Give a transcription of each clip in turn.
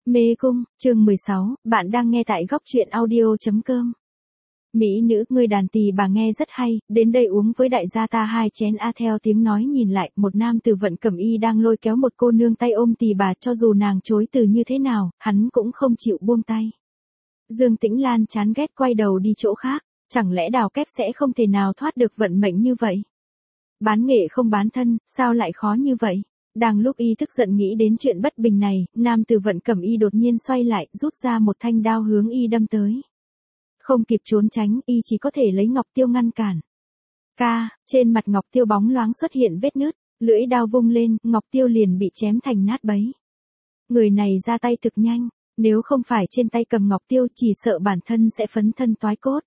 Mê cung, chương 16, bạn đang nghe tại góc truyện audio.com. Mỹ nữ, người đàn tỳ bà nghe rất hay, đến đây uống với đại gia ta 2 chén a. Theo tiếng nói nhìn lại, một nam tử vận cẩm y đang lôi kéo một cô nương tay ôm tỳ bà, cho dù nàng chối từ như thế nào, hắn cũng không chịu buông tay. Dương Tĩnh Lan chán ghét quay đầu đi chỗ khác, chẳng lẽ đào kép sẽ không thể nào thoát được vận mệnh như vậy? Bán nghệ không bán thân, sao lại khó như vậy? Đang lúc y tức giận nghĩ đến chuyện bất bình này, nam tử vận cẩm y đột nhiên xoay lại, rút ra một thanh đao hướng y đâm tới. Không kịp trốn tránh, y chỉ có thể lấy ngọc tiêu ngăn cản. Trên mặt ngọc tiêu bóng loáng xuất hiện vết nứt, lưỡi đao vung lên, ngọc tiêu liền bị chém thành nát bấy. Người này ra tay thực nhanh, nếu không phải trên tay cầm ngọc tiêu chỉ sợ bản thân sẽ phấn thân toái cốt.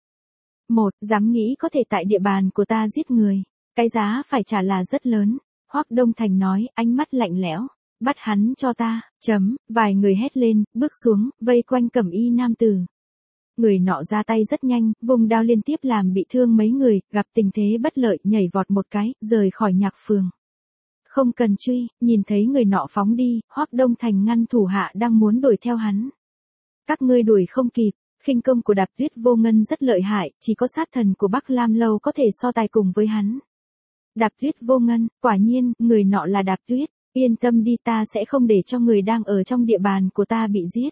Dám nghĩ có thể tại địa bàn của ta giết người, cái giá phải trả là rất lớn. Hoắc Đông Thành nói, ánh mắt lạnh lẽo, bắt hắn cho ta, vài người hét lên, bước xuống, vây quanh cẩm y nam tử. Người nọ ra tay rất nhanh, vùng đao liên tiếp làm bị thương mấy người, gặp tình thế bất lợi, nhảy vọt một cái, rời khỏi nhạc phường. Không cần truy, nhìn thấy người nọ phóng đi, Hoắc Đông Thành ngăn thủ hạ đang muốn đuổi theo hắn. Các ngươi đuổi không kịp, khinh công của Đạp Tuyết Vô Ngân rất lợi hại, chỉ có sát thần của Bắc Lam Lâu có thể so tài cùng với hắn. Đạp Tuyết Vô Ngân, quả nhiên, người nọ là Đạp Tuyết, yên tâm đi, ta sẽ không để cho người đang ở trong địa bàn của ta bị giết.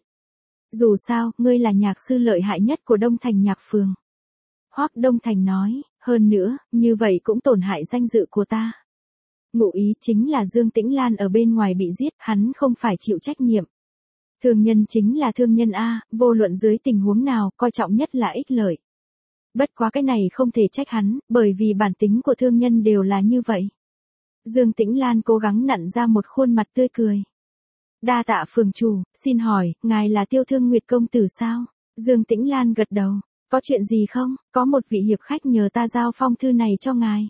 Dù sao, ngươi là nhạc sư lợi hại nhất của Đông Thành nhạc phường. Hoắc Đông Thành nói, hơn nữa, như vậy cũng tổn hại danh dự của ta. Ngụ ý chính là Dương Tĩnh Lan ở bên ngoài bị giết, hắn không phải chịu trách nhiệm. Thương nhân chính là thương nhân A, vô luận dưới tình huống nào, coi trọng nhất là ích lợi. Bất quá cái này không thể trách hắn, bởi vì bản tính của thương nhân đều là như vậy. Dương Tĩnh Lan cố gắng nặn ra một khuôn mặt tươi cười. Đa tạ phường chủ, xin hỏi, ngài là Tiêu Thương Nguyệt công tử sao? Dương Tĩnh Lan gật đầu, có chuyện gì không? Có một vị hiệp khách nhờ ta giao phong thư này cho ngài.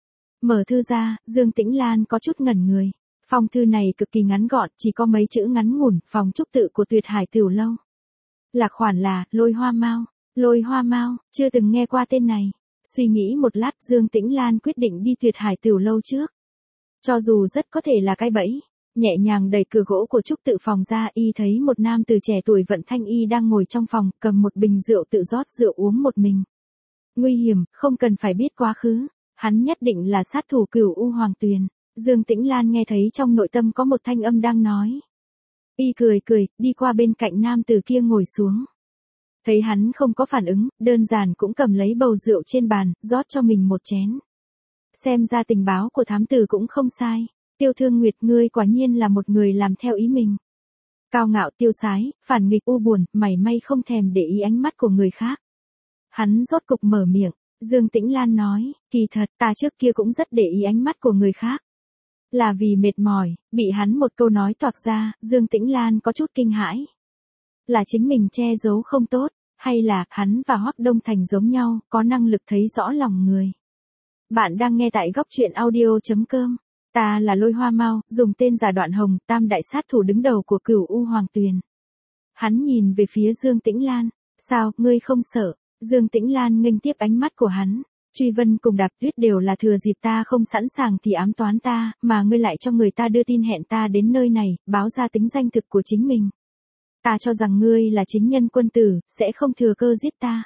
Mở thư ra, Dương Tĩnh Lan có chút ngẩn người. Phong thư này cực kỳ ngắn gọn, chỉ có mấy chữ ngắn ngủn, phòng trúc tự của Tuyệt Hải Tiểu Lâu. Lạc khoản là, Lôi Hoa Mao. Lôi Hoa Mao, chưa từng nghe qua tên này. Suy nghĩ một lát, Dương Tĩnh Lan quyết định đi Tuyệt Hải Tiểu Lâu trước. Cho dù rất có thể là cái bẫy, nhẹ nhàng đẩy cửa gỗ của trúc tự phòng ra, y thấy một nam từ trẻ tuổi vận thanh y đang ngồi trong phòng, cầm một bình rượu tự rót rượu uống một mình. Nguy hiểm, không cần phải biết quá khứ, hắn nhất định là sát thủ Cửu U Hoàng Tuyền. Dương Tĩnh Lan nghe thấy trong nội tâm có một thanh âm đang nói. Y cười, đi qua bên cạnh nam từ kia ngồi xuống. Thấy hắn không có phản ứng, đơn giản cũng cầm lấy bầu rượu trên bàn, rót cho mình một chén. Xem ra tình báo của thám tử cũng không sai. Tiêu Thương Nguyệt, ngươi quả nhiên là một người làm theo ý mình. Cao ngạo tiêu sái, phản nghịch u buồn, mảy may không thèm để ý ánh mắt của người khác. Hắn rốt cục mở miệng, Dương Tĩnh Lan nói, kỳ thật, ta trước kia cũng rất để ý ánh mắt của người khác. Là vì mệt mỏi, bị hắn một câu nói toạc ra, Dương Tĩnh Lan có chút kinh hãi. Là chính mình che giấu không tốt, hay là hắn và Hoắc Đông Thành giống nhau, có năng lực thấy rõ lòng người. Bạn đang nghe tại góc truyện audio.com. Ta là Lôi Hoa Mao, dùng tên giả Đoạn Hồng, tam đại sát thủ đứng đầu của Cửu U Hoàng Tuyền. Hắn nhìn về phía Dương Tĩnh Lan, sao, ngươi không sợ? Dương Tĩnh Lan nghênh tiếp ánh mắt của hắn. Truy Vân cùng Đạp Tuyết đều là thừa dịp ta không sẵn sàng thì ám toán ta, mà ngươi lại cho người ta đưa tin hẹn ta đến nơi này, báo ra tính danh thực của chính mình. Ta cho rằng ngươi là chính nhân quân tử, sẽ không thừa cơ giết ta.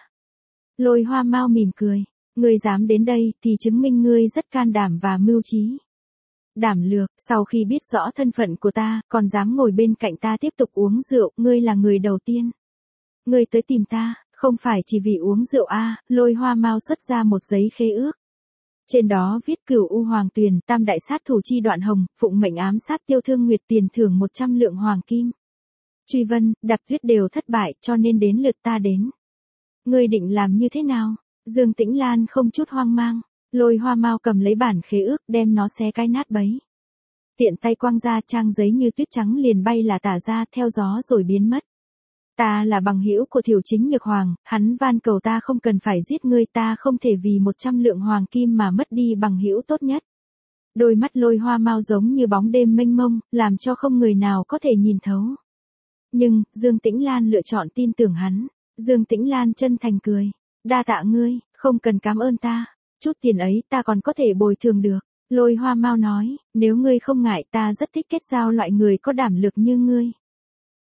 Lôi Hoa Mao mỉm cười, ngươi dám đến đây thì chứng minh ngươi rất can đảm và mưu trí. Đảm lược, sau khi biết rõ thân phận của ta, còn dám ngồi bên cạnh ta tiếp tục uống rượu, ngươi là người đầu tiên. Ngươi tới tìm ta, không phải chỉ vì uống rượu a. Lôi Hoa Mao xuất ra một giấy khế ước. Trên đó viết Cửu U Hoàng Tuyền, tam đại sát thủ chi Đoạn Hồng, phụng mệnh ám sát Tiêu Thương Nguyệt, tiền thưởng 100 lượng hoàng kim. Truy Vân, Đạp Tuyết đều thất bại, cho nên đến lượt ta đến. Ngươi định làm như thế nào? Dương Tĩnh Lan không chút hoang mang. Lôi Hoa Mao cầm lấy bản khế ước, đem nó xé cái nát bấy. Tiện tay quăng ra, trang giấy như tuyết trắng liền bay là tả ra, theo gió rồi biến mất. Ta là bằng hữu của Thiểu Chính Nhược Hoàng, hắn van cầu ta không cần phải giết ngươi, ta không thể vì 100 lượng hoàng kim mà mất đi bằng hữu tốt nhất. Đôi mắt Lôi Hoa Mao giống như bóng đêm mênh mông, làm cho không người nào có thể nhìn thấu. Nhưng, Dương Tĩnh Lan lựa chọn tin tưởng hắn. Dương Tĩnh Lan chân thành cười. Đa tạ ngươi, không cần cảm ơn ta. Chút tiền ấy ta còn có thể bồi thường được. Lôi Hoa Mao nói, nếu ngươi không ngại ta rất thích kết giao loại người có đảm lực như ngươi.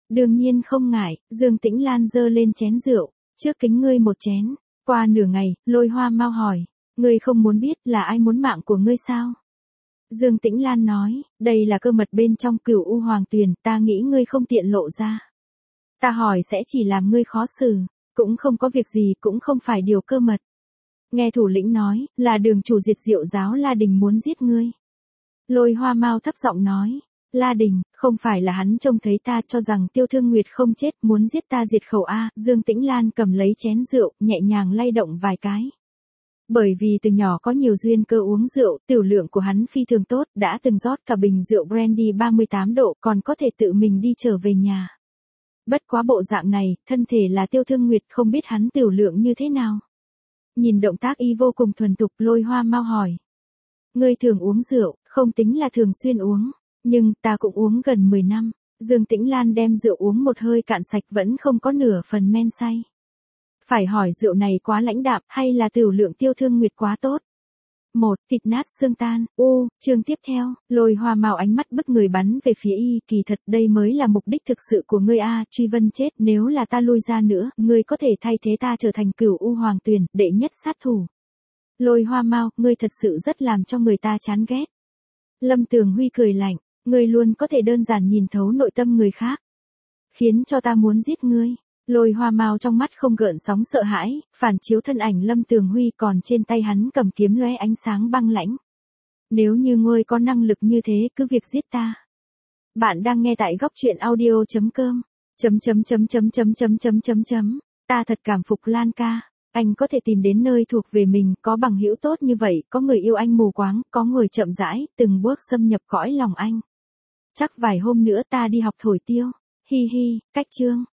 Đương nhiên không ngại, Dương Tĩnh Lan giơ lên chén rượu, trước kính ngươi một chén. Qua nửa ngày, Lôi Hoa Mau hỏi, ngươi không muốn biết là ai muốn mạng của ngươi sao? Dương Tĩnh Lan nói, đây là cơ mật bên trong Cửu U Hoàng Tuyền, ta nghĩ ngươi không tiện lộ ra. Ta hỏi sẽ chỉ làm ngươi khó xử, cũng không có việc gì, cũng không phải điều cơ mật. Nghe thủ lĩnh nói, là Đường chủ Diệt Diệu giáo La Đình muốn giết ngươi. Lôi Hoa Mau thấp giọng nói, La Đình, không phải là hắn trông thấy ta cho rằng Tiêu Thương Nguyệt không chết muốn giết ta diệt khẩu a. Dương Tĩnh Lan cầm lấy chén rượu, nhẹ nhàng lay động vài cái. Bởi vì từ nhỏ có nhiều duyên cơ uống rượu, tiểu lượng của hắn phi thường tốt, đã từng rót cả bình rượu brandy 38 độ, còn có thể tự mình đi trở về nhà. Bất quá bộ dạng này, thân thể là Tiêu Thương Nguyệt không biết hắn tiểu lượng như thế nào. Nhìn động tác y vô cùng thuần thục, Lôi Hoa Mau hỏi. Ngươi thường uống rượu, không tính là thường xuyên uống, nhưng ta cũng uống gần 10 năm. Dương Tĩnh Lan đem rượu uống một hơi cạn sạch vẫn không có nửa phần men say. Phải hỏi rượu này quá lãnh đạm hay là tiểu lượng Tiêu Thương Nguyệt quá tốt? Một, thịt nát xương tan, chương tiếp theo, Lôi Hoa Mau ánh mắt bức người bắn về phía y, kỳ thật đây mới là mục đích thực sự của ngươi a. Truy Vân chết, nếu là ta lui ra nữa, ngươi có thể thay thế ta trở thành Cửu U Hoàng Tuyền, đệ nhất sát thủ. Lôi Hoa Mau, ngươi thật sự rất làm cho người ta chán ghét. Lâm Tường Huy cười lạnh, ngươi luôn có thể đơn giản nhìn thấu nội tâm người khác, khiến cho ta muốn giết ngươi. Lôi Hoa Mau trong mắt không gợn sóng sợ hãi, phản chiếu thân ảnh Lâm Tường Huy còn trên tay hắn cầm kiếm lóe ánh sáng băng lãnh. Nếu như ngươi có năng lực như thế cứ việc giết ta. Bạn đang nghe tại góc truyện audio.com. Ta thật cảm phục Lan ca. Anh có thể tìm đến nơi thuộc về mình, có bằng hữu tốt như vậy, có người yêu anh mù quáng, có người chậm rãi, từng bước xâm nhập cõi lòng anh. Chắc vài hôm nữa ta đi học thổi tiêu. Hi hi, cách chương.